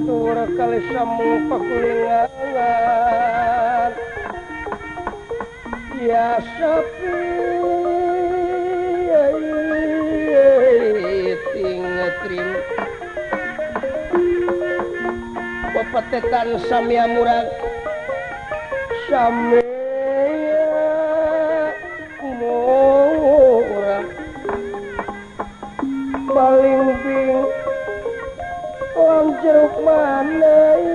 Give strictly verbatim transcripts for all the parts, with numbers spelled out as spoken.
batur kali samu pakulingan ya sepi ting trim pepetetan samya murag samya murag paling bing jeruk mana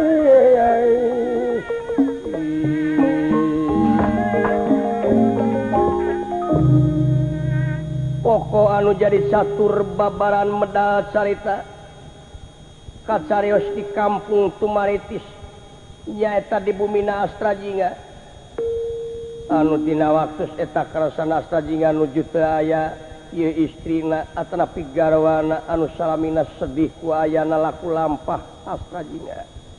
pokok anu jadi catur babaran medal carita kacarios di kampung Tumaritis nyaeta di bumina Astrajinga anu tina waktu eta karasan Astrajinga nuju teu aya ieu istrina atanapi garwana anu salamina sedih ku ayana laku lampah Astrajinga.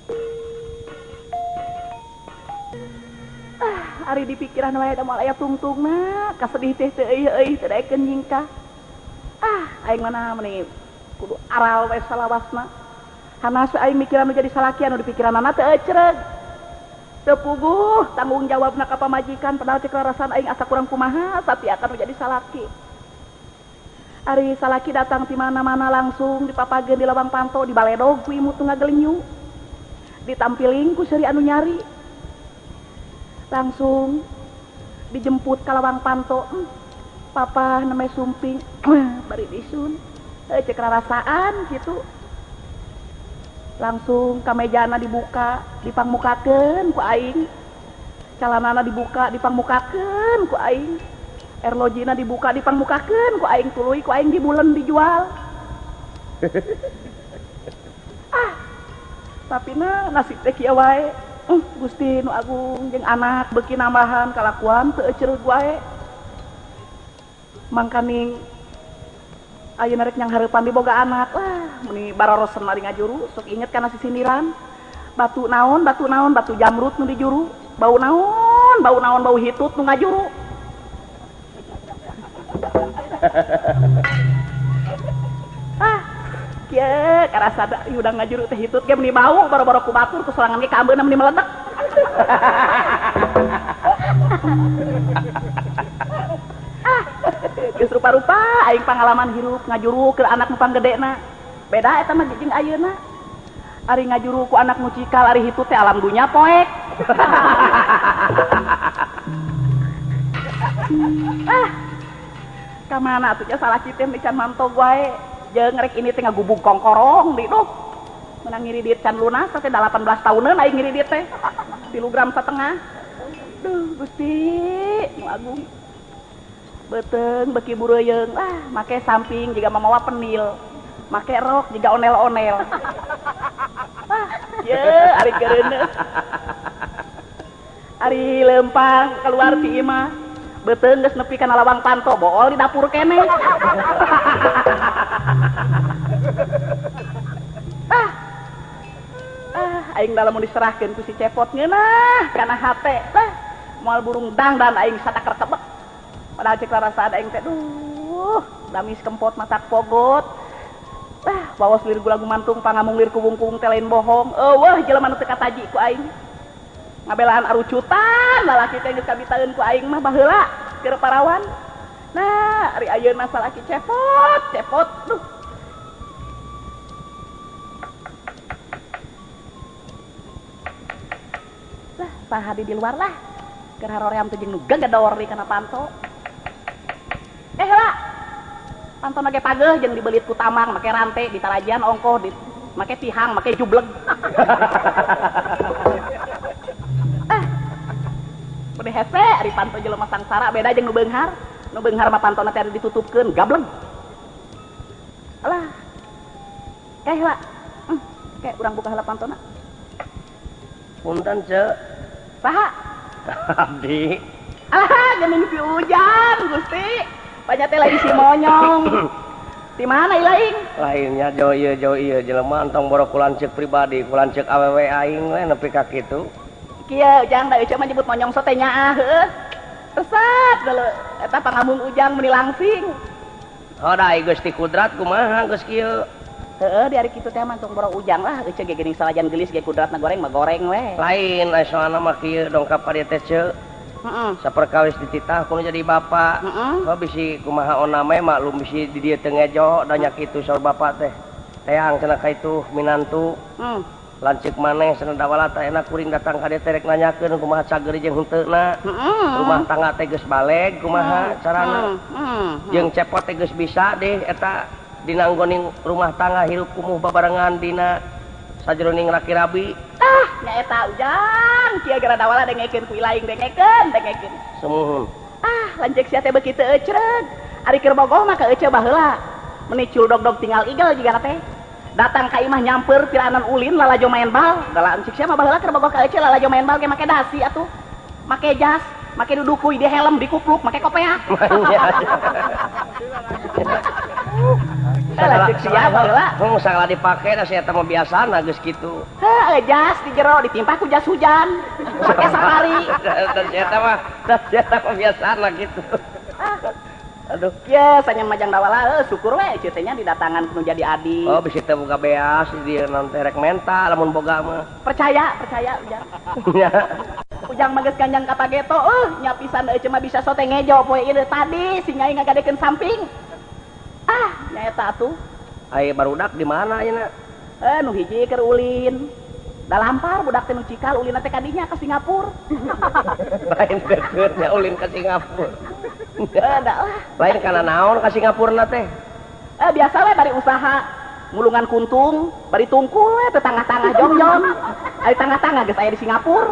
Ah, ari dipikiran wae da moal aya tungtungna, kasedih teh teu euy euy teu daekeun nyingkah. Ah, aing mana meni kudu aral we salawasna. Hanasu aing mikiran nu jadi salaki anu dipikiranna teu ecreg. Teu puguh tanggung jawabna ka pamajikan padahal cek rarasan aing asa kurang kumaha tapi akan menjadi salaki. Ari salaki datang di mana-mana langsung dipapageun di lawang panto di baledog ku imut nu ngagelinyu. Ditampiling ku seuri anu nyari. Langsung dijemput ka lawang panto. Hmm, papa namanya sumping. Bari disun. Eh cek rarasaan gitu. Langsung kamejana dibuka, dipangmukakeun ku aing. Calanana dibuka, dipangmukakeun ku aing. Erlojina dibuka dipangmukakeun ku aing tuluy ku aing dibulen dijual. Ah, tapina nasib teh kieu wae. Uh, Gusti nu agung jeung anak beuki nambahan kalakuan teu ecereug wae. Mangkaning ayeuna rek nyang hareupan diboga anak. Wah, meni barorosen mari ngajuru sok inget kana sisindiran. Batu naon, batu naon, batu jamrut nu dijuru. Bau naon, bau naon, bau hitut nu ngajuru. Ah, kieu karasa da udah ngajuru teh hitut ge meni bau boro-boro ku batur ku sorangan ge kambeuna meni meledak. Ah, geus rupa-rupa aing pangalaman hirup ngajuru ke anak nu panggedena. Beda eta mah jeung ayeuna. Ari ngajuru ku anak nu cikal ari hitut teh alam dunya poek. Ah, kamana atuh nya salaki teh di can mantog wae jeung rek ini teh ngagubug kongkorong di duh menang ngiri diet can lunas teh delapan belas tahunan aing ngiri diet teh tilu gram setengah. Duh Gusti nu agung beteung beki bureuyeung ah make samping jiga mamawa penil make rok jiga onel-onel. Ah ye ari geureuneuh ari lempang keluar ti imah beteung geus nepi kana lawang panto bool di dapur keneh. Ah, ah, aing dalam mau diserahkeun ku si cepot ngeunah kana hate teh moal burung dangdan aing satakar tebek. Padahal cek rarasaan aing teh duh damis kempot masak pogot. Ah, bawas lir gula gumantung pangamung lir kubung-kubung teh lain bohong. Eueuh jelema nu teu kataji ku aing. Ngabelaan arucutan lalaki teh geus kabitaeun ku aing mah baheula keur parawan. Nah, ari ayeuna salaki cepot, cepot. Duh. Lah, saha di luar lah. Keur haroream teh jeung nu gagador di kana panto. Eh lah. Panto na ge pageuh jeung dibelit ku tamang make rante ditarajan ongkoh di make tihang make jubleg. Bade hese ari panto jelema sangsara beda jeung nu beunghar. Nu beunghar mah pantona teh ditutupkeun gableng. Alah. Kae heula. Hmm, kae urang buka heula pantona. Punten, Cek. Saha? Abdi. Alah, jeung mimpi hujan, Gusti. Banyak teh lagi si monyong. Di mana ilaing? Lainnya jauh ieu jauh ieu jelema antong boro kulancek pribadi, kulancek awewe aing we nepi ka kitu. Kieu ujang da euceuk mah nyebut monyong so teh nyaah heuh. Resep deuleu eta pangamung ujang meni langsing. Oh da Gusti Kudrat kumaha geus kieu? Heeh, di hari kitu teh mah tong borong ujang lah, euceuk ge geuning salajan geulis ge kudratna goreng mah goreng we. Lain aya soalna mah kieu dongkap ka dieu teh ceuk. Heeh. Saperkawis dititah kudu jadi bapak. Heeh. Kok bisi kumaha ona mah maklum bisi di dieu teh ngejo da nya kitu saur bapak teh. Teang cenah ka itu minantu. Hmm. Lanceuk maneh cenah dawala teh enak kuring datang ka dieu teh rek nanyakeun kumaha cageuri jeung heunteuna. Heeh. Rumah tangga teh geus baleg kumaha carana. Heeh. Jeung cepot teh geus bisa deh eta dinanggoning rumah tangga hirup kumuh babarengan dina sajroning laki rabi. Ah, nya eta ujang, kieu gara dawala dengekeun ku ilaing dengekeun, dengekeun. Semuhun. Ah, lanceuk sia teh beuki teu ecreug. Ari keur bogoh mah ka ece baheula. Meni culdog-dog tinggal igel jiga teh. Datang ka imah nyamper piranan ulin lalajo main bal. Da lanceuk sia mah baheula keur bogoh ka ece lalajo main bal ge make dasi atuh. Make jas, make dudukuy di helm, di kupluk, make kopeak. Lanceuk sia baheula. Hung sagala dipake da sia teh mah biasana geus kitu. Heuh, jas di jero ditimpah ku jas hujan. Make safari. Dan sia teh mah, dan sia teh mah biasana kitu. Aduh, ya sanya majang dawala, eh, syukur we ceritanya didatangan kudu jadi adi. oh bisi teh boga beas di naon teh rek menta lamun boga mah. Percaya, percaya ujang. Nya. Ujang mah geus kanjang ka pageto, euh nya pisan euy cuma bisa sote ngejo poe ieu tadi si nyai ngagadekeun samping. Ah, nya eta atuh. Aya barudak di mana ayeuna? Eh nu hiji keur ulin. Da lampar budak teh nu cikal ulin teh ka dinya ka Singapura. Lain dekeutnya ulin ka Singapura. Eh da lah. Lain kana naon ka Singapura teh? Eh biasa we bari usaha mulungan kuntung, bari tungkul we teh tangah-tangah jongjong. Ari tangah-tangah geus aya di Singapura.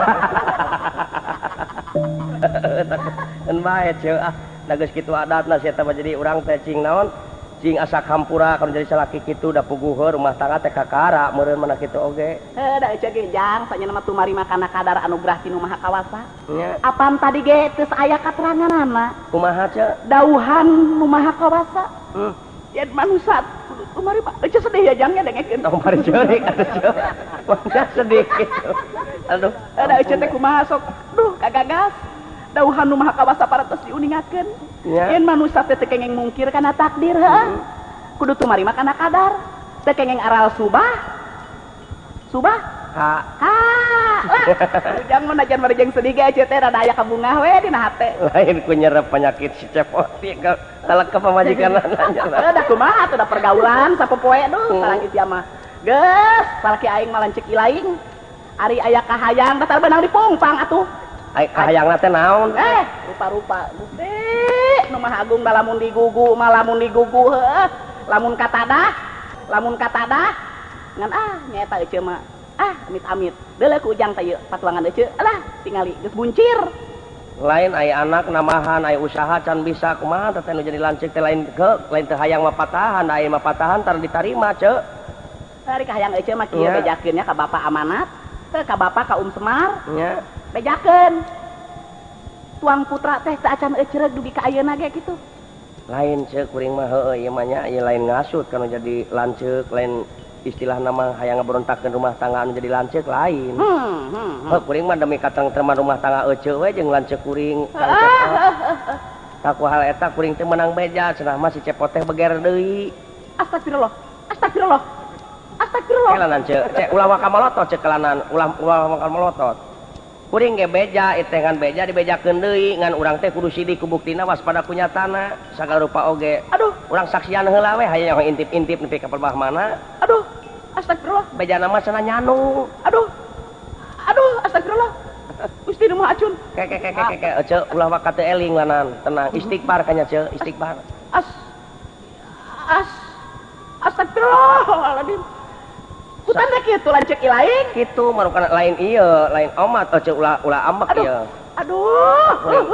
Kan bae ceuk ah, da geus kitu adatna sia teh jadi urang teh cing naon? Cing asa kampura kalau jadi salaki kitu da puguheur rumah tangga teh kakara meureun mana kitu oge. Heuh da euceuk ge jang sanya nama tumari makana kadar anugerah ti nu maha kawasa. Nya. Apaan tadi ge geus aya kateranganana. Kumaha ceuk? Dauhan nu maha kawasa. Hmm. Yen manusia tumari mah euceuk sedih ya jangnya dengekeun. Tong mari ceurik atuh ceuk. Mangga sedikit. Aduh, Da euceuk teh kumaha sok. Duh kagagas. Dauhan nu maha kawasa paratos diuningakeun. Ya. Yen manusia teh teu kengeng mungkir kana takdir heuh. Kudu tumari mah kana kadar. Teu kengeng aral subah. Subah? Ha. Ha. Ujang mun najan marejeng sedih ge ece teh rada aya kabungah we dina hate. Lain ku nyerep penyakit si cepot ka kalek ka pamajikanna nya. Heuh da kumaha teh da pergaulan sapopoe duh salaki sia mah. Geus, salaki aing mah lanceuk ilaing. Ari aya kahayang datar benang dipongpang atuh. Ai kahayangna teh naon? Eh, rupa-rupa. Gusti, nu mah agung da lamun digugu mah lamun digugu heuh. Lamun katadah, lamun katadah ngan ah nyaeta euceuk mah. Ah, amit-amit. Deuleu ku ujang teh ieu patuangan euceuk. Alah, tingali geus buncir. Lain aya anak namahan aya usaha can bisa kumaha teh nu jadi lanceuk teh lain ke lain teh hayang mah patahan aya mah patahan tar ditarima ceuk. Ari kahayang euceuk mah kieu Ya. bejakeun nya ka Bapak Amanat, teu ka Bapak ka Um Semar. Nya. Bejakeun. Tuang putra teh teu acan euceureuh dugi ka ayeuna ge kitu. Lain ceuk kuring mah heueuh ieu mah nya ieu lain ngasut kana jadi lanceuk lain istilah nama hayang ngaberontakkeun rumah tangga anu jadi lanceuk lain. Hmm, hmm, hmm. Heuh kuring mah demi katengtreman rumah tangga euceuk we jeung lanceuk kuring. Tak hal eta kuring teh menang beja cenah mah si cepot teh beger deui. Astagfirullah. Astagfirullah. Astagfirullah. Kelanan ceuk, cek ulah waka malotot ceuk kelanan, ulah ulah waka malotot. Kuring ge beja, itu ngan beja dibejakeun deui ngan urang teh kudu sidik ku buktina waspada ku nyatana sagala rupa oge. Aduh, Urang saksian heula we hayang intip-intip nepi ka perbah mana. aduh. Astagfirullah. Beja nama cenah nyanu. Aduh. Aduh, astagfirullah. Gusti nu Maha Acun. Ke ke ke ke ke ceuk ulah waka teu eling lanan, tenang istighfar kanya ceuk, istighfar. As As Astagfirullahaladzim. Hutan teh kitu lanceuk ilaing. Kitu marukana lain ieu, lain omat ceuk ulah ulah ambek Aduh. ieu. Aduh.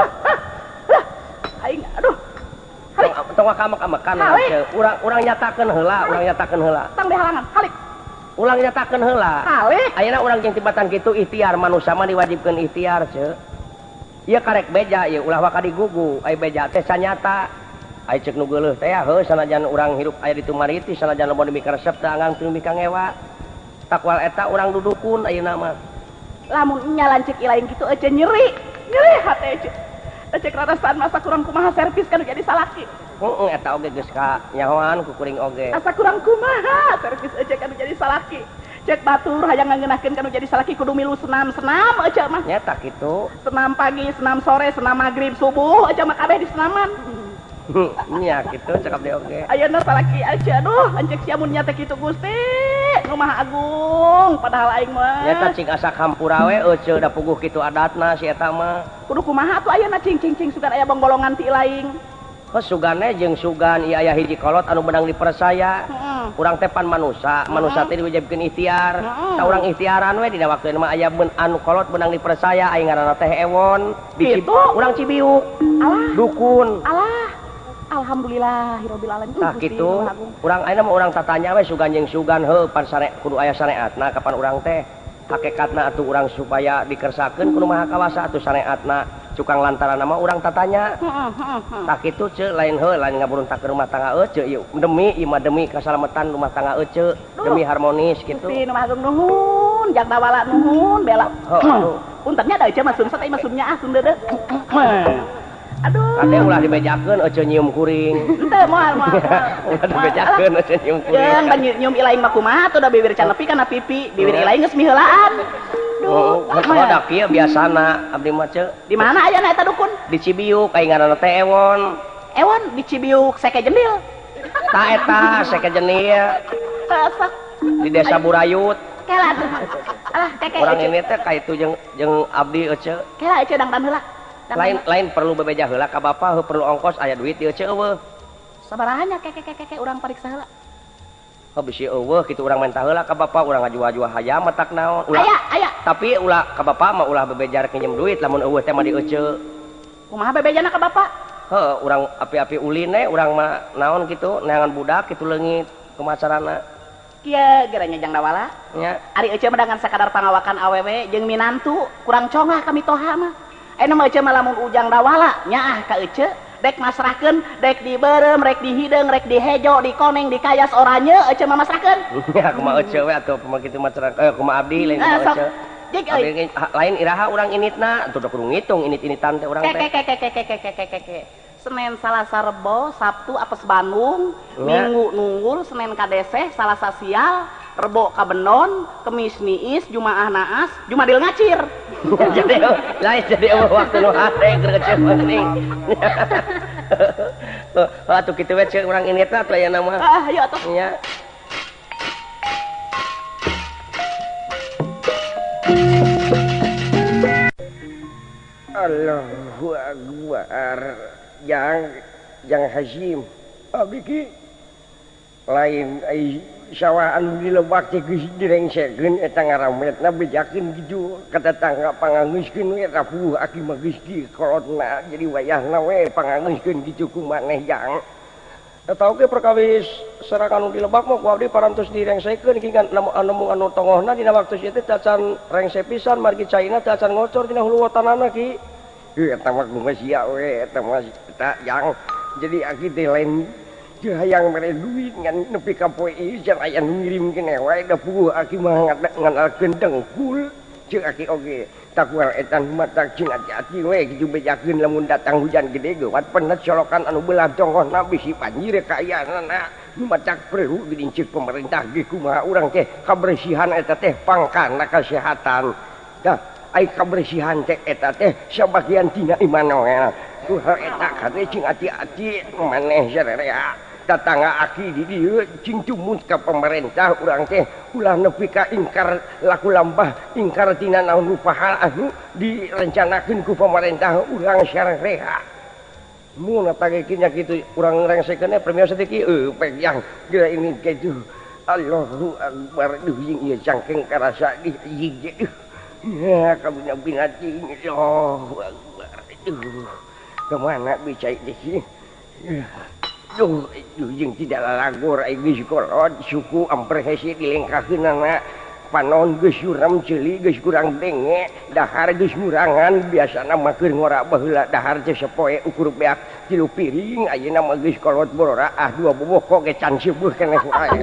Aing aduh. Halik, Tong kamek-amekan Halik. ceuk. Urang urang nyatakeun heula, urang nyatakeun heula. tang dihalangan. Halik. Ulang nyatakeun heula. Halik. Ayeuna urang jeung tibatan kitu ikhtiar manusia mah diwajibkeun ikhtiar ceuk. Ieu karek beja ieu ulah waka digugu, ai beja teh sanyata. Ai ceuk nu geuleuh teh heuh sanajan urang hirup aya di Tumariti sanajan lamun demi resep teh anggang teu mika ngewa. Takwal eta urang dudukun ayeuna mah. Lamun nya lanceuk ilaing kitu ece nyeri. Nyeri hate ece. Ece kerasan masa kurang kumaha servis kan jadi salaki. Heeh, eta oge geus ka nyahoan ku kuring oge. Asa kurang kumaha, servis aja kan jadi salaki. Cek batur hayang ngeunakeun kanu jadi salaki kudu milu senam-senam aja mah. Nya tak kitu. Senam pagi, senam sore, senam maghrib, subuh aja mah kabeh di senaman. Nya kitu cakap dia oge. Ayeuna salaki aja aduh, anjek sia mun nya teh kitu Gusti. Nu Maha Agung padahal aing mah. Nya tah cing asa kampura we euceul da puguh kitu adatna si eta mah. Kudu kumaha atuh ayeuna cing cing cing sugan aya bonggolongan ti laing. Hos sugane jeung sugan ieu aya hiji kolot anu menang dipersaya. Heeh. Urang teh pan manusa, manusa teh diwajibkeun ikhtiar. Tah urang ikhtiaran we dina waktu mah aya anu kolot menang dipersaya aing ngaranna teh Ewon. Di urang Cibiuk. Alah. Dukun. Alah. Alhamdulillahirabbil alamin. Tah kitu, urang ayeuna mah urang tatanya we sugan jeung sugan heuh pan sare kudu aya syariatna kapan urang teh. Hakikatna atuh urang supaya dikersakeun kudu maha kawasa atuh syariatna. Cukang lantaran nama urang tatanya. Heeh, heeh, heeh. Tak kitu ceuk lain heuh lain ngaburuntakeun rumah tangga euceuk ieu demi ieu mah demi kasalamatan rumah tangga euceuk demi harmonis kitu. Gusti nu Maha Agung nuhun, jagdawala nuhun, bela. Heuh. Puntennya da euceuk mah sumsat ai mah sumnya ah sum deudeuh. Aduh. Kade ulah dibejakeun euceuk nyium kuring. Henteu moal moal. Ulah dibejakeun euceuk nyium kuring. Jeung da nyium ilaing mah kumaha tuh da bibir can nepi kana pipi, bibir ilaing geus miheulaan. Oh, ada kieu biasana abdi mah ceuk. Di mana aya eta dukun? Di Cibiuk aing ngaranna teh Ewon. Ewon di Cibiuk seke jendil. Tah eta seke jenil Asa. di desa Burayut. Kela tuh. Alah keke. Urang ini teh kaitu jeung jeung abdi euceuk. Kela euceuk dangdan heula. Lain lain perlu bebeja heula ka bapa, heuh perlu ongkos aya duit ieu euceuk eueuh. Sabaraha keke keke keke urang pariksa heula. Oh bisi eueuh kitu urang minta heula ka bapa urang ngajual-jual hayam matak naon. Ulah. Aya, aya. Tapi ulah ka bapa mah ulah bebejar pinjem duit lamun eueuh teh mah di euceuk. Kumaha bebejana ka bapa? Heuh urang api-api ulin we urang mah naon kitu neangan budak kitu leungit kumaha carana. Kieu geranya jang dawala. Nya. Ari euceuk mah dengan sakadar pangawakan awewe jeung minantu kurang congah kami toha mah. Aya mah euceuk mah lamun ujang dawala nyaah ka euceuk. Dek masrahkeun, dek dibeureum, rek dihideung, rek dihejo, dikoneng, dikayas oranye, euceuk mah masrahkeun. Ya kumaha euceuk we atuh kumaha kitu mah eh kumaha abdi lain kumaha euceuk. Jek euy. Lain iraha urang initna, atuh da kudu ngitung init-initan teh urang teh. Keke keke keke keke keke. Senin Salasa Rebo, Sabtu apes Bandung, Minggu nunggul, Senin kadeseh, Salasa sial, Rebo kabenon, Kemis niis, Jumaah naas, Jumadil ngacir. Jadi lain jadi waktu nu hade keur ceuh meuning. Atuh kitu we ceuk urang initna atuh aya nama. Ah, ayo atuh. Nya. Allahu Akbar. Yang yang Hasyim. Abdi ki lain ai sawah anu di Lebak teh geus direngsekeun eta ngarametna bejakeun kitu ka tetangga pangangeuskeun we rapuh aki mah geus di kolotna jadi wayahna we pangangeuskeun kitu ku maneh jang. Eta oge perkawis serakan anu di Lebak mah ku abdi parantos direngsekeun ki anu anu anu tongohna dina waktu ieu teh tacan rengse pisan margi caina tacan ngocor dina hulu watanana ki. Heuh eta mah kumaha sia we eta mah eta jang jadi aki teh lain teu hayang mere duit ngan nepi ka poe ieu jan aya nu ngirimkeun wae da puguh aki mah nganalkeun dengkul ceuk aki oge takual etan mata cing ati-ati we kitu bejakeun lamun datang hujan gede geuwat penet colokan anu beulah tonggohna bisi banjir kaayana macak perlu didincik pemerintah ge kumaha urang teh kabersihan eta teh pangkana kesehatan tah ai kabersihan teh eta teh sabagian tina iman we tuh eta kade cing ati-ati maneh sarerea tatangga aki di dieu cing tumut ka pemerintah urang teh ulah nepi ka ingkar laku lampah ingkar tina naon rupaha anu direncanakeun ku pemerintah urang sarerea mun atagekeun nya kitu urang rengsekeun premio sedeki eueuh pegang geura ini kitu Allahu Akbar duh jeung ieu cangkeng karasa di hiji ya kabina binati Allahu Akbar duh kemana bicai deh duh jeung tidak lalagor ai geus kolot suku amprehesi dilengkakeunana panon geus suram ceuli geus kurang denge dahar geus ngurangan biasana mah keur ngora baheula dahar teh sapoe ukur beak tilu piring ayeuna mah geus kolot borora ah dua boboh kok ge can seueuh keneh wae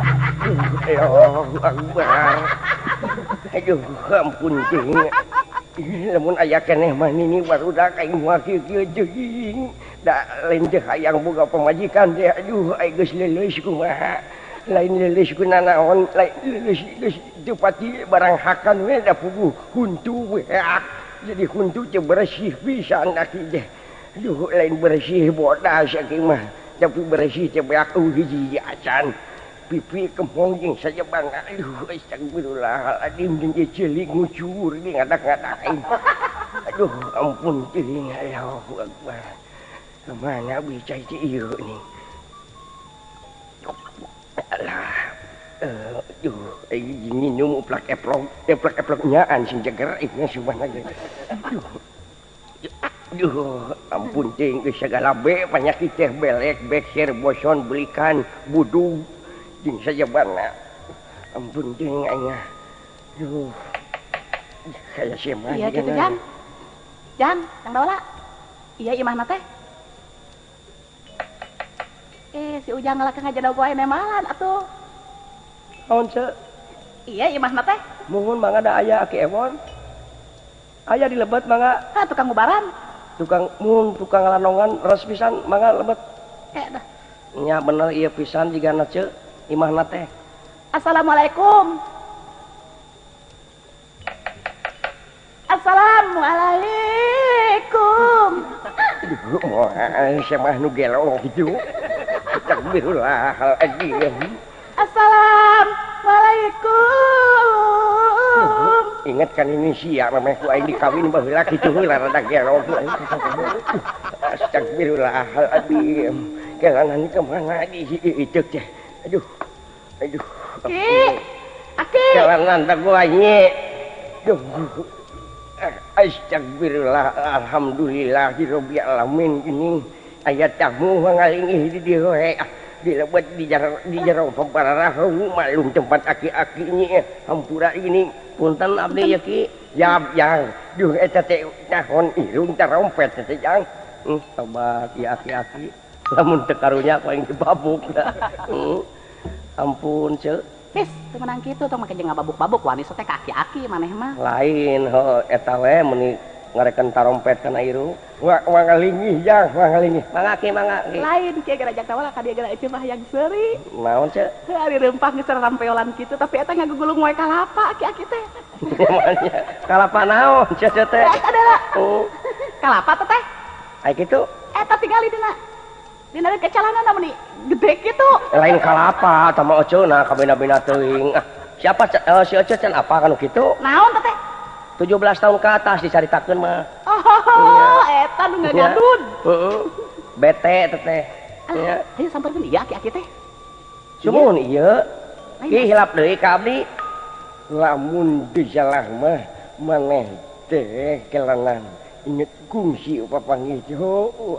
Allahu Akbar aduh ampun teh Namun aya keneh mah nini barudak aing moal kieu jeung da lain teh hayang boga pamajikan teh aduh aing geus leuleus kumaha lain leuleus ku nanaon lain leuleus geus teu pati barang hakan we da puguh huntu we jadi huntu teh bersih pisan aki teh aduh lain bersih bodas aki mah tapi bersih teh beak hiji acan pipi kempong jeung saja bangga aduh astagfirullahaladzim jeung celik ngucur di ngadak-ngadakin aduh ampun teuing Allahu Akbar kemana bicai teh ieu nih alah aduh ai minum uplak eplok eplok eplok nyaan sing jeger ieu subhanallah aduh aduh ampun teuing geus sagala be panyakit teh belek bekser boson belikan budug jeung saja bangga ampun teuing aing aduh kaya semah iya kitu Jan Jan Kang Daula iya imahna teh eh si Ujang ngalak ngajana goe nemalan atuh naon ce iya imahna teh muhun mangga da aya Aki Ewon aya di Lebet mangga ah tukang ngubaran tukang muhun tukang lanongan res pisan mangga Lebet eh dah nya bener ieu pisan jigana ce imahna teh Assalamualaikum Assalamualaikum moal semah nu gelo kitu astagfirullahaladzim Assalamualaikum ingat kan ini sia memeh ku aing dikawin baheula kitu heula rada gelo astagfirullahaladzim kelangan kemana di itu teh aduh aduh Ki Aki kelangan tak gua nye aduh astagfirullah alhamdulillah rabbil alamin ini ayat tamu ngalingi di dieu he di Lebet di jaro di jaro papararahu malum tempat aki-aki nya hampura ini punten abdi ya Ki yap yang duh eta teh nahon irung tarompet teh jang hmm tobat ya aki-aki lamun teu karunya paling dibabuk hmm ampun ce Pis teu menang kitu tong make jeung ngababuk-babuk wani teh ka aki-aki maneh mah lain heuh eta we meuni ngarekan tarompet kana irung wa ngalingi jang ngalingi mangga Ki mangga Ki lain kieu gara jak tawala ka dieu gara euceum mah yang seuri naon ce heuh ari rempah geus rampeolan kitu tapi eta ngagugulung moe kalapa aki-aki teh namanya kalapa naon ce ce teh eta adalah kalapa teh teh ai kitu eta tinggali dina dina kecalanan namun gede kitu lain kalapa tama oceuna kabena-bena teuing ah siapa uh, si Oce can apa kanu kitu naon teh tujuh belas tahun ke atas dicaritakeun mah oh eta nu ngagadun heeh bete teh teh nya ayo sampeurkeun ieu aki-aki teh sumuhun ieu ki hilap deui ka abdi lamun dijalah mah maneh teh kelangan inget kungsi papanggih oh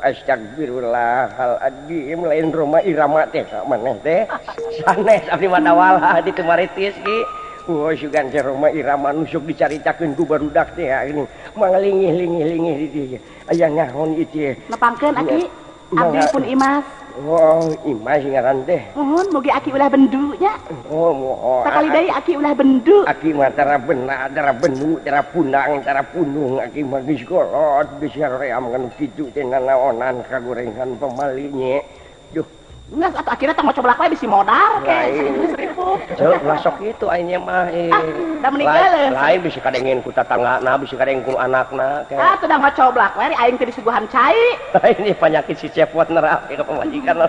astagfirullahaladzim lain Roma Irama teh maneh teh sanes abdi madawala di Tumaritis ki oh sugan teh Roma Irama nu sok dicaritakeun ku barudak teh ini manglingih-lingih-lingih di dieu aya naon ieu teh nepangkeun Aki abdi pun Imas oh Imas ngaran teh nuhun mugi Aki ulah bendu nya oh moho sakali deui Aki ulah bendu Aki mah tara beuna tara bendu tara punang tara punung Aki mah geus golot geus ream kan kitu teh nanaonan kagorengan pamali nya duh geus atuh akhirna tong coblak we bisi modar ke seribu ceu masok kitu aing mah eh da meninggal lain bisa kadengin ku tatanggana bisa kadengin ku anakna ke ah teu da ngocoblak we aing teh disuguhan cai ini penyakit si cepot nerake ka pamajikan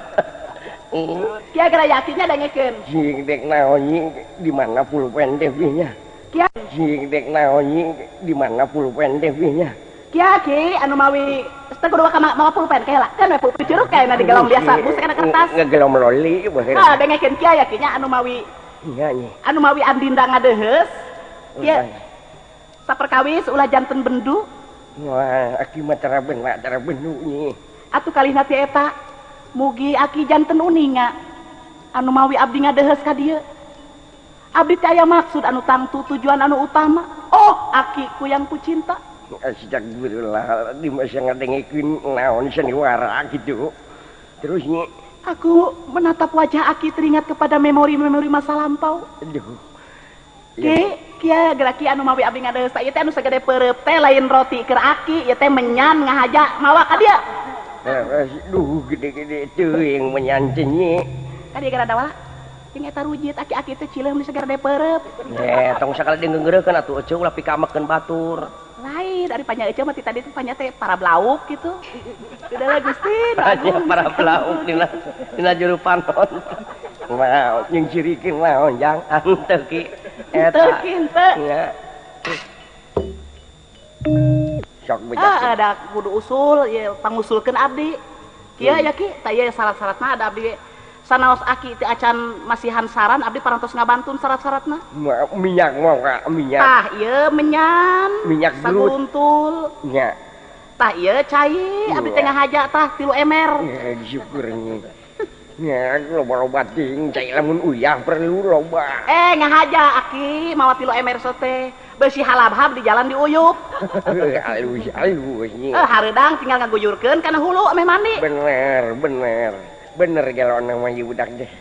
kia gara yakinnya dengekeun jing dek naon di mana pulpen teh nya kia jing dek naon di mana pulpen teh nya kia Ki anu mawi teu kudu ka mawa pulpen kae lah kan we pulpen curug kae na digelom biasa bus kana kertas ngegelom loli bae ah dengekeun kia yakinnya anu mawi nya nya anu mawi andinda ngadeuheus kia saperkawis ulah janten bendu wah Aki mah tara beuna tara bendu nya atuh kalihna ti eta mugi Aki janten uninga anu mawi abdi ngadeuheus ka dieu abdi teh aya maksud anu tangtu tujuan anu utama oh Aki ku yang ku cinta astagfirullahaladzim asa ngadengkeun naon sandiwara gitu terus nya aku menatap wajah Aki teringat kepada memori-memori masa lampau aduh Ki Kia gerak kia anu mawi abdi ngadeus ieu teh anu sagede peureup teh lain roti keur aki ieu teh menyan ngahaja mawa ka dieu. Duh gede-gede teuing menyan cenyi. Ka dieu gara dawala. Jeung eta rujit aki-aki teh cileum di sagede peureup. Eh tong sakali dengeureukeun atuh eceuk ulah pikamekeun batur. Lain dari panya eceuk mah ti tadi teh panya teh para blauk gitu. Udah Gusti. Panya para blauk dina dina juru panon. Wow, yang cirikin naon jang anteu ki eta. Teu nya. Sok bejak. Ah, ada kudu usul ya pangusulkeun abdi. Kieu ya ki, tah ieu syarat-syaratna ada abdi sanaos aki teh acan masihan saran abdi parantos ngabantun syarat-syaratna. Minyak mau ka minyak. Tah ieu menyan. Minyak saguruntul. Nya. Tah ieu cai abdi teh ngahaja tah tilu emer. Ya disyukurnya. Ya, loba-loba ting, cai lamun uyah perlu loba. Eh, ngahaja aki, mawa tilu emer sote. Beusi halab-hab di jalan diuyup. Alus, alus. Eh, hareudang tinggal ngaguyurkeun kana hulu ameh mandi. Bener, bener. Bener galona mah ieu budak teh.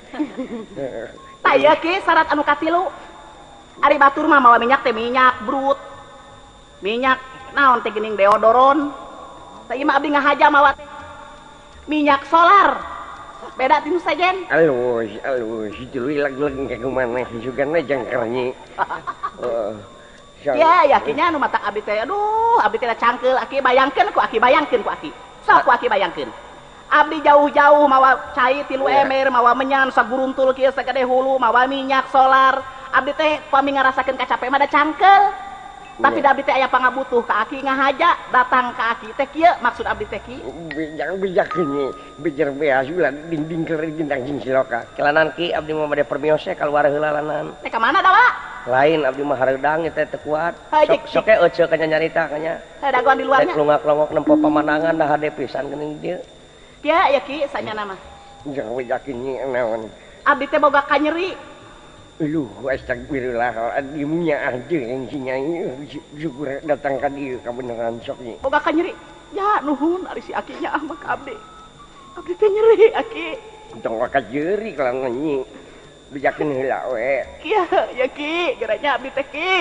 Tah ieu ki syarat anu katilu. Ari batur mah mawa minyak teh minyak brut. Minyak naon teh geuning deodoron. Tah ieu mah abdi ngahaja mawa teh minyak solar. Beda tinu sajen. Alus, alus, itu lag-lag kayak gimana juga na jangkarnya. Uh, ya, yakinnya anu matak abdi teh. Aduh, abdi teh cangkeul, aki bayangkeun ku aki, bayangkeun ku aki. Sok ku aki bayangkeun. Abdi jauh-jauh mawa cai tilu emer, mawa menyan saguruntul kieu sagede hulu, mawa minyak solar. Abdi teh pami ngarasakeun kacape mah da cangkeul. Tapi da abdi teh aya pangabutuh ka aki ngahaja, datang ka aki teh kieu maksud abdi teh ki. Bijak bijak ini, bijar beas ulah dinding keur dindang jeung siloka. Kelanan ki abdi mah bade permiose kaluar heula lanan. Teh ka mana dawa? Lain abdi mah hareudang teh teu kuat. Sok sok ece kanya nyarita kanya. Teh dagoan di luarnya. Teh lungak-longok nempo pamandangan dah hade pisan geuning dieu. Ya ya ki sanyana mah. Jeung bijak ini naon. Abdi teh boga kanyeri. Lu astagfirullah adimunya aja yang si nyai syukur datang ka dieu kabeneran sok nya. Boga kanyeri. Ya nuhun ari si akinya ah mah ka abdi. Abdi teh nyeri aki. Tong ka jeuri kalau nyi. Bijakeun heula we. Kieu ya ki, geranya abdi teh ki.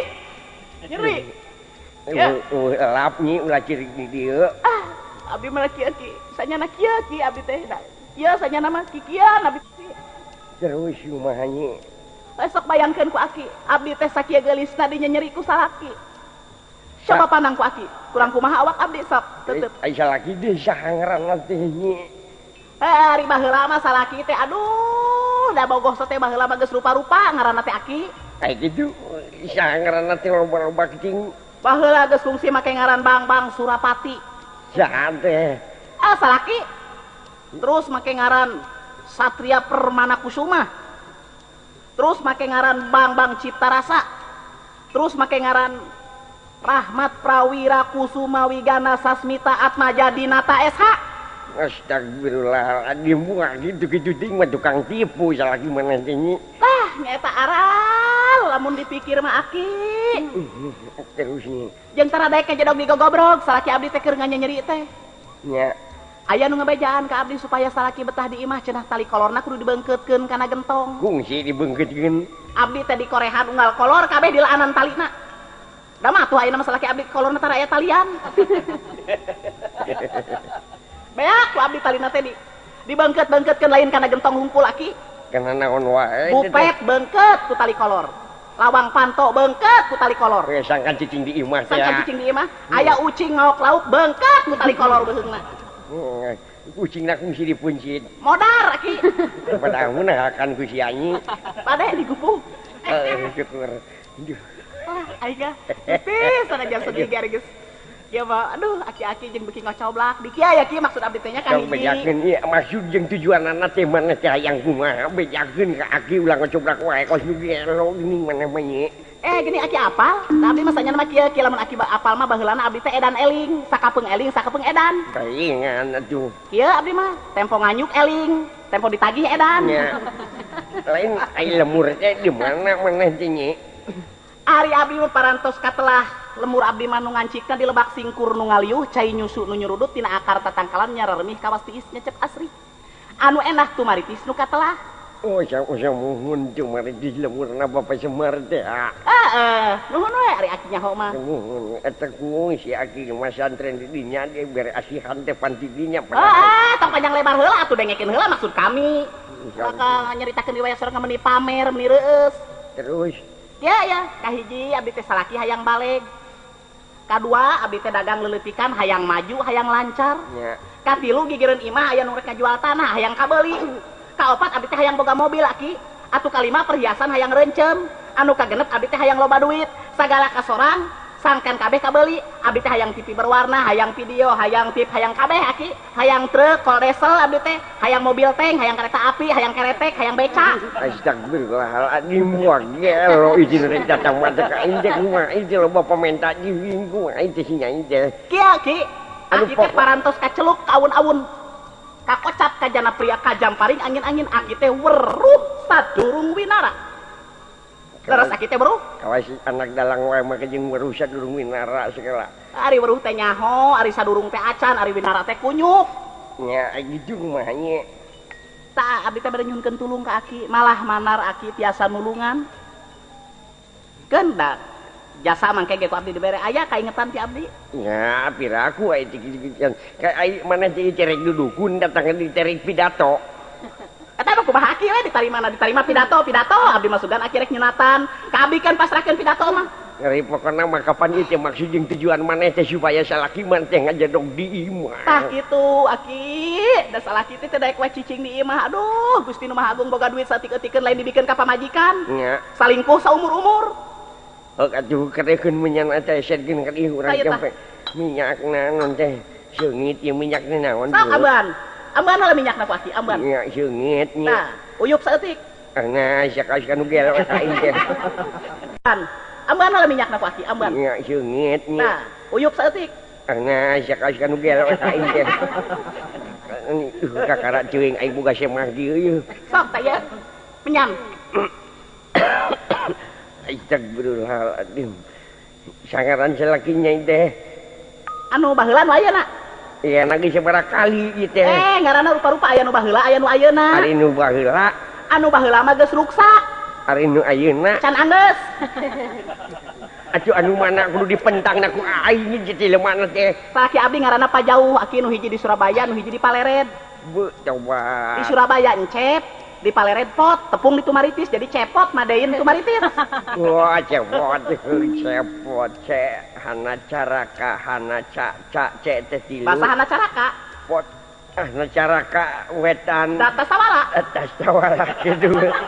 Nyeri. Ya, lap nyi ulah ciri di dieu. Ah, abdi mah kieu ki. Sanyana kieu ki abdi teh. Ieu sanyana mah ki kieu abdi teh. Terus kumaha nyi? Esok bayangkeun ku aki, abdi teh sakieu geulisna dinya nyeri ku salaki. Coba pandang ku aki, kurang kumaha awak abdi sok teuteut. Ai salaki deui saha ngaranna teh nyi? Eh, ari baheula mah salaki teh aduh, da bogoh teh baheula mah geus rupa-rupa ngaranna teh aki. Kayak gitu, saha ngaranna teh loba-loba kecing. Baheula geus fungsi make ngaran Bang-Bang Surapati. Saha teh? Ah, salaki. Terus make ngaran Satria Permana Kusuma. Terus make ngaran Bang-Bang Cipta Rasa. Terus make ngaran Rahmat Prawira Kusuma Wigana Sasmita Atmaja Dinata S H. Astagfirullahaladzim, buah gitu-gitu ting mah tukang tipu salaki mana tinggi. Tah, nyata aral, lamun dipikir mah aki. Terus nih. Jeung tara daek jedog digogobrog, salaki abdi teh keur nganyeri teh. Nya. Aya nu ngabejaan ka abdi supaya salaki betah di imah cenah tali kolorna kudu dibeungkeutkeun kana gentong. Kungsi dibeungkeutkeun. Abdi teh di korehan unggal kolor kabeh di laanan talina. Da mah atuh ayeuna mah salaki abdi kolorna tara aya talian. Beak ku abdi talina teh di dibeungkeut-beungkeutkeun lain kana gentong hungkul aki. Kana naon wae. Bupet beungkeut ku tali kolor. Lawang panto beungkeut ku tali kolor. We sangkan cicing di imah teh. Sangkan cicing di imah. Aya ucing ngaok lauk beungkeut ku tali kolor beheungna. Kucingna kungsi dipuncit. Modar aki. Padahal akan ku si anyi. Pade digupung. Eh syukur. Ah, aing tipis sana jam sedih geus. Ya mah aduh aki-aki jeung beuki ngocoblak. Di kieu ya kieu maksud abdi teh nya ka hiji. Bejakeun ieu maksud jeung tujuanna teh mana teh hayang kumaha bejakeun ka aki ulah ngocoblak wae kos nu gelo geuning mana mah nya. Eh gini aki apal, nah, abdi mah sanyana mah kieu kieu lamun aki apal mah baheulana abdi teh edan eling, sakapeung eling, sakapeung edan. Kaingan atuh. Kieu abdi mah tempo nganyuk eling, tempo ditagih edan. Ya. Lain ai lemur teh di mana maneh teh nya. Ari abdi mah parantos katelah lemur abdi mah nu ngancikna di lebak singkur nu ngaliuh, cai nyusu nu nyurudut tina akar tatangkalan nyararemih kawas tiis nyecep asri. Anu endah tumaritis nu katelah. Oh, saya usah mohon cuma di lemur na Bapak Semar teh. Heeh, nuhun we ari aki nyaho mah. Mohon eta ku si aki mas santren di dinya dia biar asihan teh panti dinya. Heeh, tong panjang lebar heula atuh dengekeun heula maksud kami. Maka nyaritakeun riwayat sorang meni pamer meni reueus. Terus ya ya kahiji abdi teh salaki hayang baleg. Kadua abdi teh dagang leuleupikan hayang maju hayang lancar. nya. Katilu gigireun imah aya nu rek ngajual tanah hayang kabeuli. Kaopat abdi teh hayang boga mobil aki. Atu kalima perhiasan hayang reuncem. Anu kagenep abdi teh hayang loba duit. Sagala kasorang sangkan kabeh kabeuli. Abdi teh hayang T V berwarna, hayang video, hayang tip, hayang kabeh aki. Hayang truk, kol diesel abdi teh, hayang mobil tank, hayang kereta api, hayang keretek, hayang beca. Astagfirullahaladzim wa gelo izin rek datang mata ka indek mah itu lo Bapak minta jiwing ku itu si nyai teh. Kieu aki. Aki teh parantos kaceluk ka awun-awun. Kakocap ka jana pria kajam paring angin-angin aki teh weruh sadurung winara. Terus aki teh weruh Kawas anak dalang wae mah jeung merusak durung winara segala. ari weruh teh nyaho, ari sadurung teh acan, ari winara teh kunyuk. Nya gitu mah nya. Tah abdi teh bade nyunkeun tulung ka aki, malah manar aki tiasa nulungan. Keun da jasa mangke ge ku abdi dibere aya kaingetan ti abdi. Ya, piraku ai tikikian. Kayak ai mana teh cerek dudukun datang di cerek pidato. Eta mah kumaha aki we ditarima ditarima pidato, pidato abdi mah sugan aki rek nyunatan. Ka abdi kan pasrahkeun pidato mah. Ngeri pokona mah kapan ieu teh maksud jeung tujuan maneh teh supaya salaki man teh ngajadog di imah. Tah kitu aki, da salaki teh teh daek we cicing di imah. Aduh, Gusti Nu Maha Agung boga duit satik-etikeun lain dibikeun ka pamajikan. Nya. Salingkuh saumur-umur. Oh, atuh kerekeun menyan teh sedkeun ka ieu urang jampe minyakna non teh seungit ieu minyakna naon. Sok amban. Amban heula minyakna ku aki, amban. Nya seungit nya. Tah, uyup saeutik. Nah, sakali kanu gelo ka ieu teh. Kan, amban heula minyakna ku aki, amban. Nya seungit nya. Tah, uyup saeutik. Nah, sakali kanu gelo ka ieu teh. Kakara ceuing aing boga semah dieu ieu. Sok tah ya. Menyan. Astagfirullahaladzim. Sangaran salaki nyai teh. Anu baheula nu ayeuna. Iya nagi sabaraha kali ieu teh. Eh, ngaranna rupa-rupa aya nu baheula, aya nu ayeuna. Ari nu baheula, Anu baheula mah geus ruksa. ari nu ayeuna. Can anggeus. Atuh anu mana kudu dipentangna ku aing jadi lemana teh. Salaki abdi ngaranna Pajauh, aki nu hiji di Surabaya, nu hiji di Palered. Bu coba. Di Surabaya encep, di Palered pot, tepung di Tumaritis jadi cepot madein Tumaritis. Wah, cepot cepot ce hana caraka hana ca ca ce teh tilu. Basahana caraka. Pot hana caraka wetan. Data sawala. Atas sawala kitu.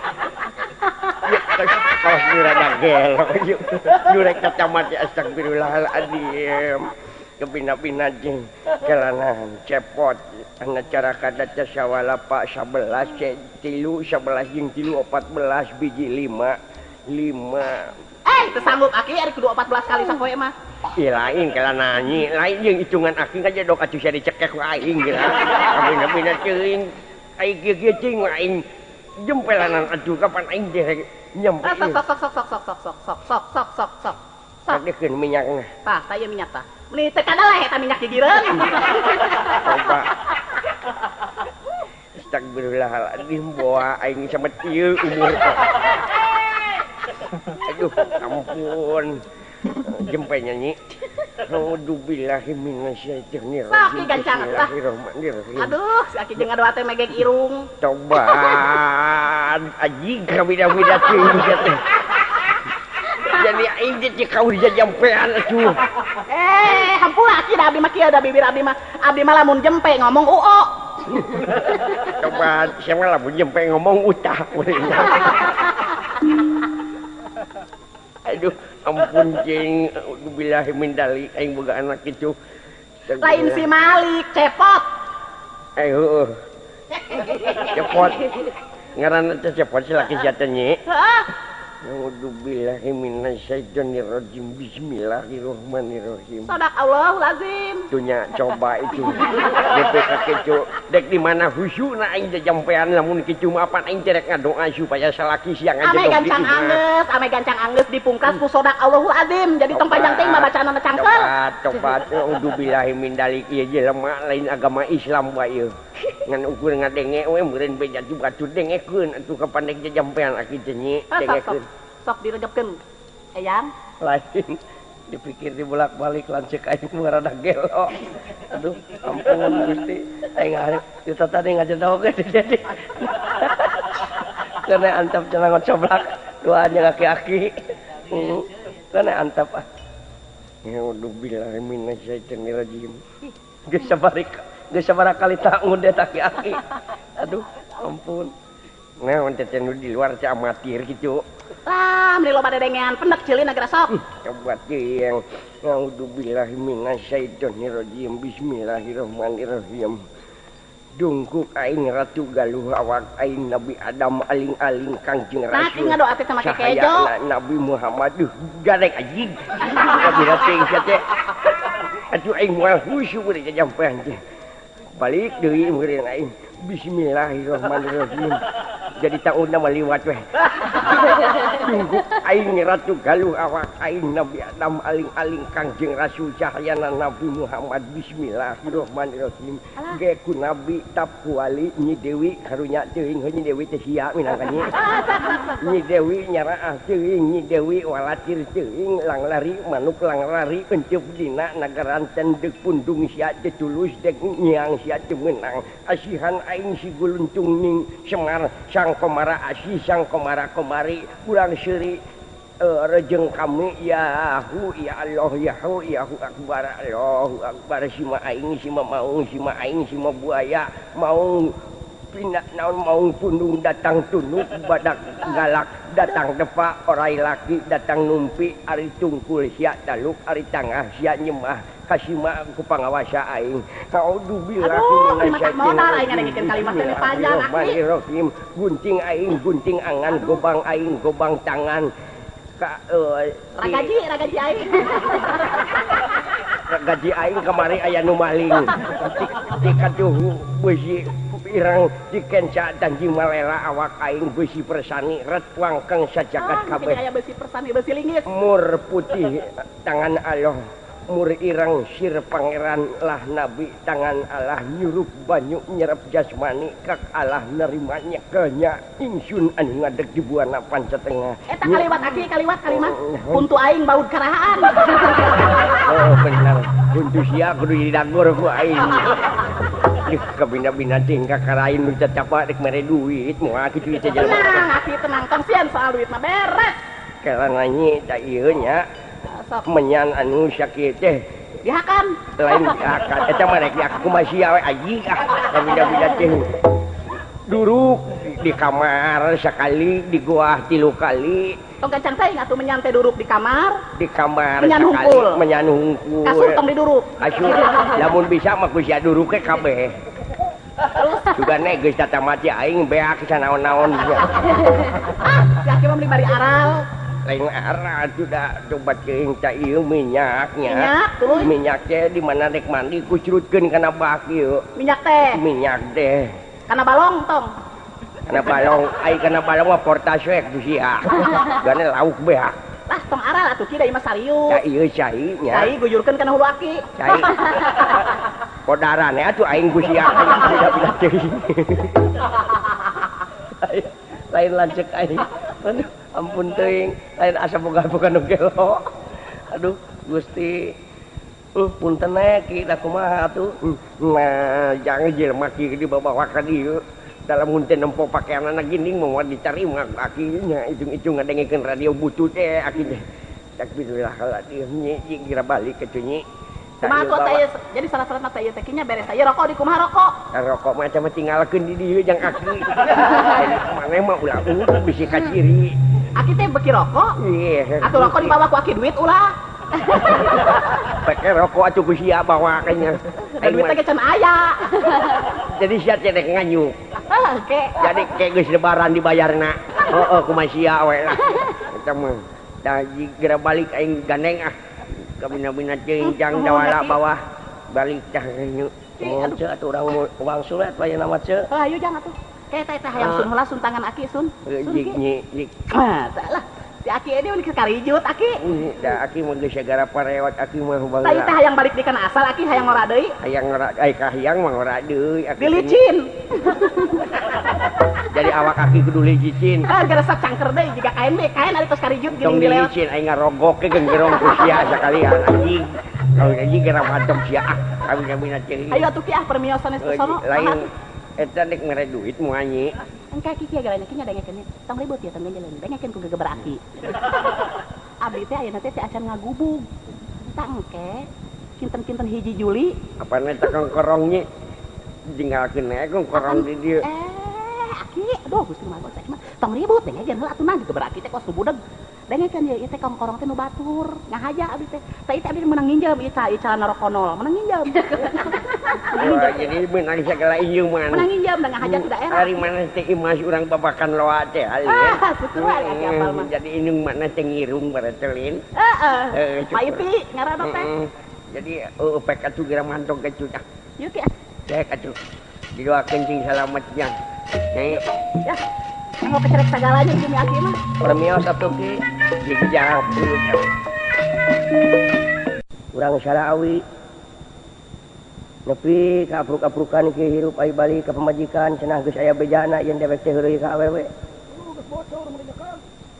Kalau rada gelo yuk. Jurek cacamat astagfirullahaladzim. Kepina-pina jeung jalanan cepot hana caraka data sawala pak sebelas ce tilu sebelas jeung tilu empat belas biji lima lima. Eh, teu sanggup aki ari kudu empat belas kali sapoe mah. Ih lain kala nanyi, lain jeung hitungan aki ngajadog atuh sia dicekek ku aing geus. Kabina-bina teuing aing kieu-kieu cing aing jempelanan atuh kapan aing teh nyampe. Sok sok sok sok sok sok sok sok sok sok sok sok sok. Sadekeun minyakna. Tah, tah ieu minyak tah. Meni teu kadalah eta minyak gigireun. Coba. Astagfirullahaladzim boa aing samet ieu umur. Aduh, ampun. Jempe nyanyi. A'udzubillahi minasyaitonir rajim. Sok gancang tah. Bismillahirrahmanirrahim. Aduh, si aki jeung ngadoa teh megeg irung. Coba aji kabida-bida teuing teh. Jadi aing teh kau dijampean atuh. Eh, hampura aki da abdi mah kieu da bibir abdi mah. Abdi mah lamun jempe ngomong uo. Coba siapa lamun jempe ngomong utah. Aduh, ampun cing, billahi min dalik aing boga anak kitu. Lain si Malik, cepot. Eh, heueuh. Cepot. Ngaranna teh cepot salaki sia nyi. Heeh. A'udzubillahi minasyaitonir rajim. Bismillahirrahmanirrahim. Sodak Allahul Azim. Tunya coba itu. D P K kitu. Dek di mana khusyukna aing teh jampean lamun kitu mah apan aing teh rek ngadoa supaya salaki sia ngajadog Ame di gancang imah. anggeus, ame gancang anggeus dipungkas ku sodak Allahul Azim. Jadi tong panjang teh mah bacaanna cangkel. Coba, coba. A'udzubillahi min dalik ieu jelema lain agama Islam bae ieu. ngan ukur ngadenge we meureun beja batu dengekeun atuh kapandek jampean aki teh nyi dengekeun sok diregepkeun eyang lain dipikir dibolak-balik lancek aing mah rada gelo aduh ampun Gusti aing arep kita tadi ngajedog ge jadi karena antap cenah coblak doanya aki-aki karena antap ah ya udah billahi minasyaitonir rajim geus sabari geus sabaraha kali tak ngudet aki-aki aduh ampun nah onte teh di luar teh amatir gitu lah meni loba dedengean pendek ceulin ageura sok coba yang naudzubillahi minasyaitonir rajim bismillahirrahmanirrahim dungkuk aing ratu galuh awak aing Nabi Adam aling-aling Kangjeng nah Rasul ngadoa teh make kejo Nabi Muhammad duh garek anjing Nabi teh teh atuh aing moal khusyuk we jampean teh balik deui meureun aing bismillahirrahmanirrahim jadi taunna mah liwat weh dungkuk aing ratu galuh awak aing Nabi Adam aling-aling Kangjeng Rasul cahayana Nabi Muhammad bismillahirrahmanirrahim ge ku nabi tap kuali Nyi Dewi karunya teuing Nyi Dewi teh sia minangka nyi Nyi Dewi nyaraah teuing Nyi Dewi walatir teuing lang lari manuk lang lari enceup dina nagaran tendek pundung sia teh tulus dek nyang sia teh meunang asihan aing si guluntung ning Semar sang komara asih sang komara komari kurang seuri uh, rejeng kami yahu ya Allah yahu yahu akbar Allahu akbar sima aing sima maung sima aing sima buaya maung pindah naon maung pundung datang tunuk badak galak datang depa orai laki datang numpi ari tungkul sia taluk ari tangah sia nyemah kasima ku pangawasa aing naudzubillah modal aing ngadengkeun kalimat teh panjang Bismillahirrahmanirrahim gunting aing gunting angan gobang aing gobang tangan ka uh, ragaji ragaji aing ragaji aing kamari aya nu maling di kaduh beusi irang dikenca danji malela awak aing beusi persani ret wangkeng sajagat kabeh aya beusi persani beusi linggis mur putih tangan Allah mur irang sir pangeran lah nabi tangan Allah nyurup banyu nyerap jasmani kak Allah nerimanya kenya ingsun anu ngadeg di buana pancetengah eta kaliwat aki kaliwat kalimat untuk aing baud karahaan oh benar untuk sia kudu didagor ku aing ih kabina-bina tingkah karain nu cacapa rek mere duit moal kitu teh jelema tenang aki tenang tong sieun soal duit mah beres kelana nyi da ieu nya menyan anu sakit teh dihakan lain dihakan eta mah rek aku masih awe aji ah kabina-bina teh duruk di kamar sekali di gua tilu kali tong kencang teuing atuh menyan teh duruk di kamar di kamar menyan sekali hungkul menyan hungkul kasur tong diduruk kasur lamun bisa mah ku sia duruk ke kabeh juga nek geus tata mati aing beak sanaon-naon ah si mah beli bari aral lain arah sudah coba ceuing ta ieu minyaknya minyak tuluy minyak teh di mana rek mandi kucrutkeun kana bak ieu minyak teh minyak teh kana balong tong kana balong ai kana balong mah portas we ku sia gane lauk beak lah tong aral atuh kieu da ieu mah sarius ta ieu cai nya cai gujurkeun kana hulu aki cai kodarane atuh aing ku sia bila teuing lain lancek aing aduh ampun teuing lain asa boga-boga nu gelo aduh Gusti uh, punten ki da kumaha atuh nah jangan jelema ki dibawa ka dieu dalam munten nempo pakaianna geuning moal ditarima akinya ujung-ujung ngadengekeun radio butut teh aki teh takbirullah nyi kira balik ke nyi kumaha kok teh jadi salah-salah mata ieu teh kinya beres aya rokok di kumaha rokok rokok mah cuma tinggalkeun di dieu jang aki mane mah ulah bisi ka ciri aki teh beki rokok iya atuh rokok dibawa ku aki duit ulah pakai rokok atuh ku sia bawa kanya duit teh can aya jadi sia teh rek nganyuk oke jadi kayak geus lebaran dibayarna heuh kumaha sia we lah eta mah da geura balik aing gandeng ah kabina-bina ceuing jang dawala bawah balik tah nyu moal ceu atuh urang uang sulet bae nama ceu ah ayo jang atuh kayak teh teh hayang sun heula sun tangan aki sun jik nyi jik ah tah lah si aki ini unik karijut aki. Da aki mah geus sagara parewat aki mah bangga. Tah teh hayang balik di kana asal aki hayang ngora deui. Hayang ngora ai kahayang mah ngora deui aki. Dilicin. Jadi awak aki kudu licin. Ah garasa cangker deui jiga kain be kain ari tos karijut Tong geuning dilewat. dilicin ai ngarogok ke genggerong ku sia sakalian anjing. Kalau anjing geura mantem sia ah kami-kamina ceui. Ayo atuh ki ah permiosan geus sono. Lain eta dek mere duit moal nyi. Engka ki kieu garana ki nyadengekeun tong ribut ya tong jalan. Dengekeun ku gegeber aki. Abdi teh ayeuna teh acan ngagubug. Tah engke kinten-kinten hiji Juli. Apana eta kongkorong nyi? Tinggalkeun we kongkorong di dieu. Eh, aki, aduh Gusti mah saya mah tong ribut dengekeun heula atuh nah gegeber aki teh kos budeg. Dengekeun ieu teh kongkorong teh nu batur. Ngahaja abdi teh. Tah ieu abdi menang nginjem ieu tah ieu calana rokonol, menang nginjem. Wah, jadi menang segala injung man. Menang nginjem da ngahaja ti daerah. Hari mana teh imas urang babakan loa teh ali. Ah, suku wae aki apal mah. Jadi indung mana teh ngirung baretelin. Heeh. Paiti ngaranna teh. Jadi oh pek atuh geura mantong ke cucak. Yuk ya. Cek atuh. Didoakeun cing salametnya. Nyai. Ya. Mau kecerek sagalanya kimi aki mah. Permios atuh ki. Dijang dulu. Urang Sarawi. Nepi ka apruk-aprukan ki hirup ai balik ka pamajikan cenah geus aya bejana yen dewek teh heureuy ka awewe. Geus bocor mun nyekel.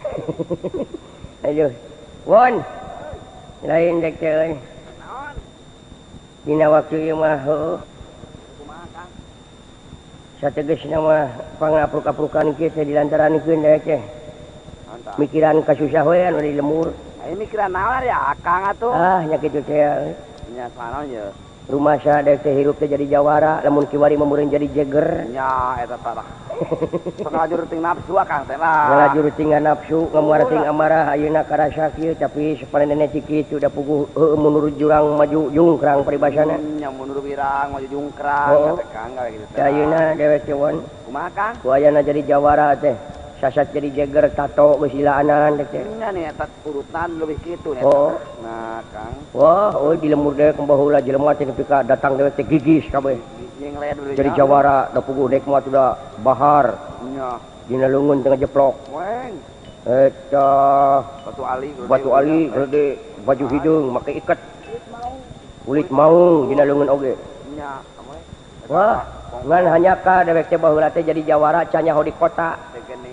Aduh. Won. Lain dek teh euy. Naon? Dina waktu ieu mah heuh. Kumaha Kang? Sategesna mah pangapruk-aprukan kieu teh dilantaranikeun dewek teh. Mikiran kasusah we anu di lemur. Ai mikiran naon ya Kang atuh? Ah nya kitu teh. Nya sanaon ye? Rumah saya dek teh hirup teh jadi jawara, lamun kiwari memureun jadi jeger. Nya eta tah. Pengalajur teuing nafsu Kang teh lah. Ngalajur teuing nafsu, ngamuar teuing amarah ayeuna karasa kieu tapi sapanenna ti kitu da puguh heueuh munurut jurang maju jungkrang paribasana. Nya mundur wirang maju jungkrang Oh. teh Kang gawe kitu teh. Da ayeuna dewek teh won. Kumaha Kang? Ku ayeuna jadi jawara teh. Sasat jadi jeger tato geus ilaanan dek teh. Nya nih eta urutan leuwih kitu nya. Oh. Nah Kang, Wah, euy di lemur dewek baheula jelema teh nepi ka datang dewek teh gigis kabeh. jeung lea dulu. Jadi jawara da puguh dek mah tuh bahar. Nya. Dina leungeun tengah jeplok. Weng. Eta Batu ali. batu ali gede baju hidung make iket kulit maung dina leungeun oge. Nya. Wah, ngan hanya ka dewek teh baheula teh jadi jawara can nyaho di kota. Geuning.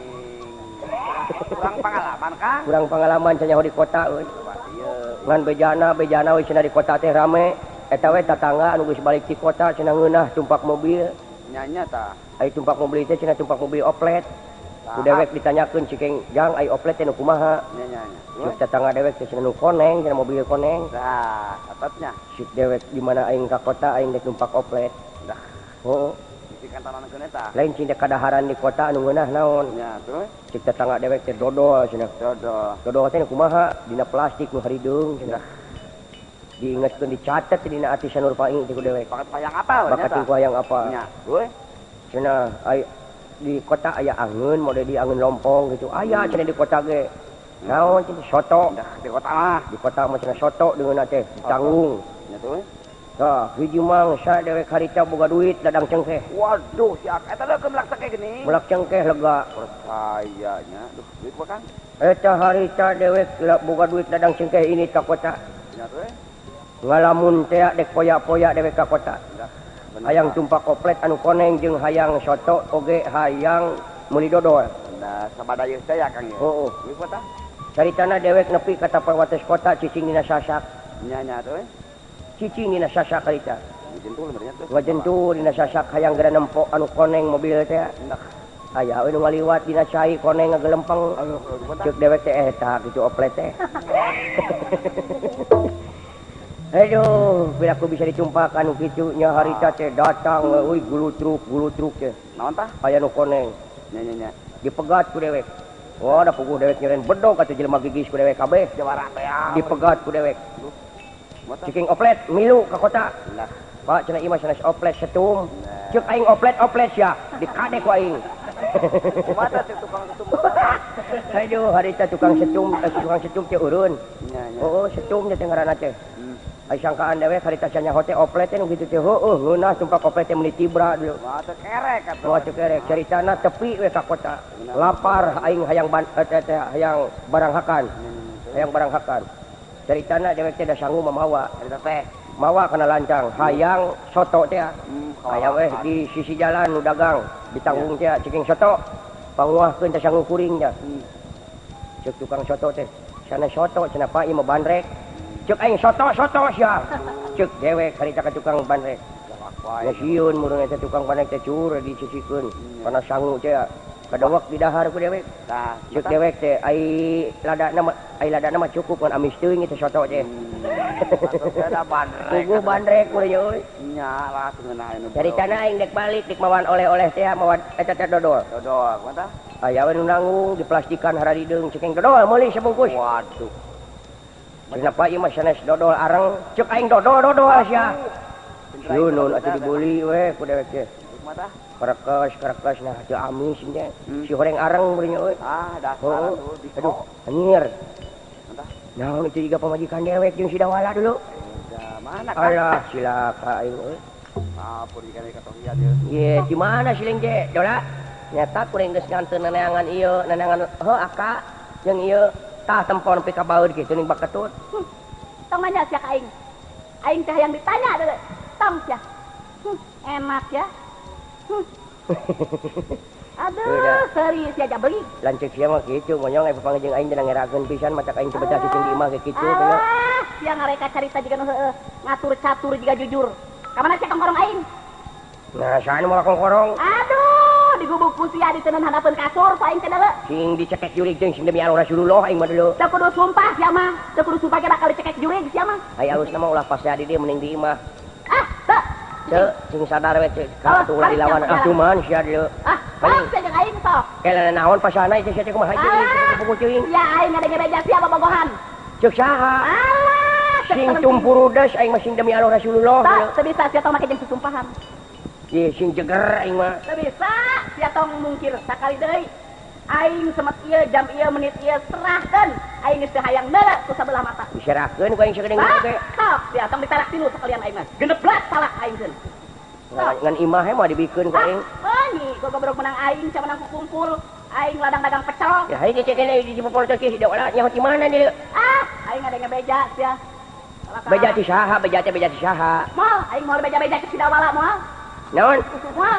Kurang pengalaman Kang. Kurang pengalaman can nyaho di kota euy. Ngan bejana bejana we cenah di kota teh rame. Eta we tatangga anu geus balik ti kota cenah ngeunah tumpak mobil. Nya tah. Ai tumpak mobil teh cenah tumpak mobil oplet. Ku dewek ditanyakeun cikeng jang ai oplet teh nu kumaha. Nya nya nya. Cuk tatangga dewek teh cenah nu koneng cenah mobil koneng. Dah, atatnya. Sik dewek di mana aing ka kota aing dek numpak oplet. Dah. Oh, Di kantoran eta. lain cinta kadaharan di kota anu ngeunah naon. Nya tuh. Cik tetangga dewek teh dodol cenah. Dodo. Dodol teh nu kumaha dina plastik nu harideung cenah. Diingetkeun dicatet dina ati Sanur Paing teh ku dewek. Bakat payang apa Bakat ku hayang apa? Nya. Euy. Cenah ai di kota aya angeun mode di angeun lompong gitu. Aya cenah di kota ge. Naon cenah soto. Dah di kota mah. Di kota mah cenah soto deungeunna teh ditanggung. Nya tuh. Tah, hiji mang sa dewek harita boga duit dadang cengkeh. Waduh, si ak eta deukeum laksa kayak gini. Mulak cengkeh lega. Percayanya. Duh, duit apa Kang? Eta harita dewek boga duit dadang cengkeh ini ka kota. Nya tuh. Ngalamun teh dek poya-poya dewek ka kota. Dah. Hayang tumpak oplet anu koneng jeung hayang soto oge hayang meuli dodol. Nah, sabada ieu teh ya Kang ya. Heuh. Duit apa? Caritana dewek nepi ka tapawates kota cicing dina sasak. Nya nya tuh. Cicing dina sasak harita. Jentul benernya tuh. Ngajentu dina sasak hayang geura nempok anu koneng mobil teh. Dah. Aya we nu ngaliwat dina cai koneng ngagelempeng. Ceuk dewek teh eta kitu oplet teh. Aduh, bila aku bisa dicumpakan anu kitu nya harita teh datang euy gulu truk gulu truk teh. Naon tah? Aya nu koneng Nya nya nya. dipegat ku dewek. Wah, da puguh dewek nyeren bedog atuh jelema gigis ku dewek kabeh. Jawara teh ya. Dipegat ku dewek. Mata. Ciking oplet milu ka kota. Lah. Pak cenah imah cenah oplet setum. Ceuk aing oplet oplet sia, dikade ku aing. Mata teh tukang secum. Aduh, harita tukang secum, eh, tukang secum teh urun. Oh, secum teh ngaranna teh. Ai sangkaan dewe harita nya hote oplet teh nu kitu teh. Heueuh, ngeunah sumpah oplet teh meuli tibra dulu. Mata kerek atuh. Moal teu kerek caritana tepi we ka kota. Lapar aing hayang ban eh, teh hayang barang hakan. Hayang barang hakan. Caritana dewe teh da sanggup mamawa. Harita teh mawa kana lancang, hayang soto teh. Hayang we di sisi jalan nu dagang, ditanggung teh ceking soto. Panguahkeun teh sanggup kuring teh. Ceuk tukang soto teh. Sana soto cenah pa ieu mah bandrek. Cek aing soto-soto sia. Cek dewek harita ka tukang bandrek. Ya sieun murung eta tukang bandrek teh cur dicicikeun. Kana sangu teh kadawak di dahar ku dewek. Tah, Cek dewek teh ai ladana mah ai ladana mah cukup ngan amis teuing teh soto teh. ada bandrek. Tugu bandrek meureun euy. Nya lah ngeunah anu. Caritana aing dek balik dik mawan oleh-oleh teh mawan eta teh dodol. Dodol, mata. Aya we nu nanggung diplastikan haradideung ceking dodol meuli sabungkus. Waduh. Kenapa ieu mah sanes dodol areng, cek aing dodol-dodol sia. Yun nun atuh dibuli we ku dewek teh. Mata. Kerekes, kerekes nah teu amis teh. Si horeng areng meureun euy. Ah, dasar Oh, tuh di aduh, anyir. Mata. Naon itu juga pemajikan dewek jeung si Dawala dulu. Ya, mana kan? Alah, silaka aing euy. Apun ikan ikan tohian ya. Ye, di mana si Lengje? Dola. Nyata kuring geus nganteun neneangan ieu, neneangan heuh aka jeung ieu tah tempon nepi ka baeud kitu ning baketut. Hmm. Tong nanya sia ka aing. Aing teh yang ditanya deui. Tong sia. Hmm. Enak ya. Hmm. Aduh, Udah. serius ya jabeli. Lanceuk sia mah kitu, monyong aya papanggeujeung aing dan ngerakeun pisan matak aing coba cicing di imah ge kitu teh. Ah, sia ngareka carita jiga nu heueuh, ngatur catur jiga jujur. Ka mana sia kongkorong aing? Nah, saan moal kongkorong? Aduh, digubuk pusia diteun hadapeun kasur ku aing teh deuleu. Sing dicekek jurig jeung sing demi anu Rasulullah aing mah dulu. Teu kudu sumpah sia mah, teu kudu sumpah ge bakal dicekek jurig sia mah. Ai alusna mah ulah pas di dieu mending di imah. Ah, teu. Teu sing sadar we teh ka atuh ulah dilawan ah cuman sia dulu. Ah, ah, sia jeung aing sok. Kelana naon pasana itu sia teh kumaha jeung pukul ceuing. Ya aing ngadenge beja sia bobogohan. Ceuk saha? Alah, Sing tumpurudes aing mah sing demi anu Rasulullah. tak teu bisa sia tong make jeung susumpahan. Ye sing jeger aing mah. Teu bisa sia tong mungkir sakali deui. Aing semet ieu jam ieu menit ieu serahkeun. Aing geus teu hayang neuleuh ku sabelah mata. Diserahkeun ku aing sakeudeung Ah, ge. sok sia tong ditarak tilu sakalian aing mah. Geneplat salak aing geun. Ngan imah he mah dibikeun ku aing. Ah, nyi gua gobrok menang aing ca menang kumpul. Aing ladang dagang pecel. Ya hayu cek kene di popol teh si Dawala nyaho di mana dia? Ah, aing ngadenge beja sia. Beja ti saha? Beja teh beja ti saha? Moal aing moal beja-beja ke Sidawala moal. Naon? Moal.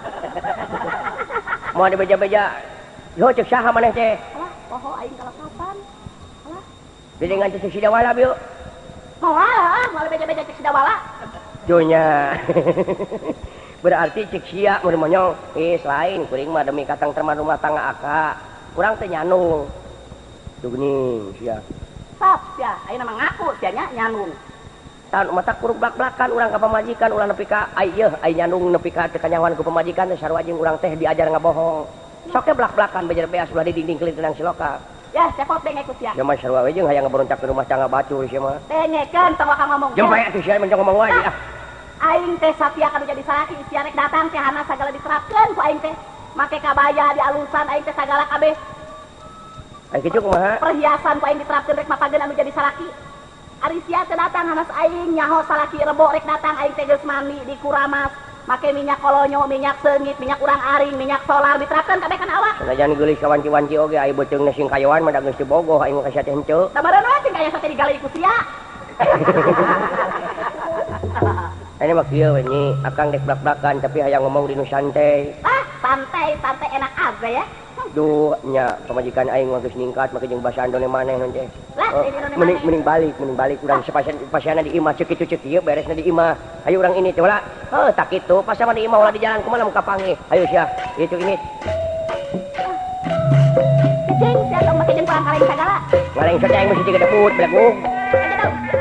Mau di beja-beja. Lo cek saha maneh teh? Alah, poho aing kalapapan. Alah. Bilingan teh si Dawala bieu. Moal ah, moal beja-beja ke Sidawala. Dunya. Berarti cek sia mun monyong eh lain kuring mah demi katang teman rumah tangga aka. Kurang teh nyanung. Tuh geuning sia. Sok sia, ayeuna mah ngaku sia nya nyanung. Tan mata kurug blak-blakan urang ka pamajikan ulah nepi ka ai yeuh ai nyanung nepi ka teu kanyawan ku pamajikan teh sarua jeung urang teh diajar ngabohong. Sok teh blak-blakan bejer beas ulah di dinding kelitinan siloka. Ya, cepot denge ku sia. Ya mah sarua we jeung hayang ngaberontak ke rumah tangga bacur sia mah. Dengekeun tong wakang ngomong. Jeung bae atuh sia mencong ngomong wae ah. Aing teh satia kanu jadi salaki sia rek datang teh hana sagala diterapkeun ku aing teh. Make kabaya di alusan aing teh sagala kabeh. Ai kitu kumaha? Perhiasan ku aing diterapkeun rek mapageun anu jadi salaki. Ari sia teh datang hanas aing nyaho salaki rebo rek datang aing teh geus mandi di kuramas. Make minyak kolonyo, minyak seungit, minyak urang aring, minyak solar diterapkeun kabeh kana awak. Sanajan geulis ka wanci-wanci oge ai beuteungna sing kayoan mah da geus teu bogoh aing mah ka sia teh henteu. Sabaran we sing kaya sate digali ku sia. Ini mah kieu we nyi, akang dek blak-blakan tapi hayang ngomong di nu santai. Ah, santai, santai enak aja ya. Duh nya pamajikan aing mah geus ningkat make jeung basa andone maneh non teh. Lah, Oh, ini none mending maneh. mending balik, mending balik urang sepasian pasiana di imah ceuk kitu ceuk ieu beresna di imah. Hayu urang ini teh ulah. Heuh tak kitu, pas sama di imah ulah di jalan kumaha muka panggih. Hayu sia, itu ini. Cing, sia tong make jeung perang kaleng sagala. Ngaleng saja aing mesti jiga debut, belakung. Aja dong.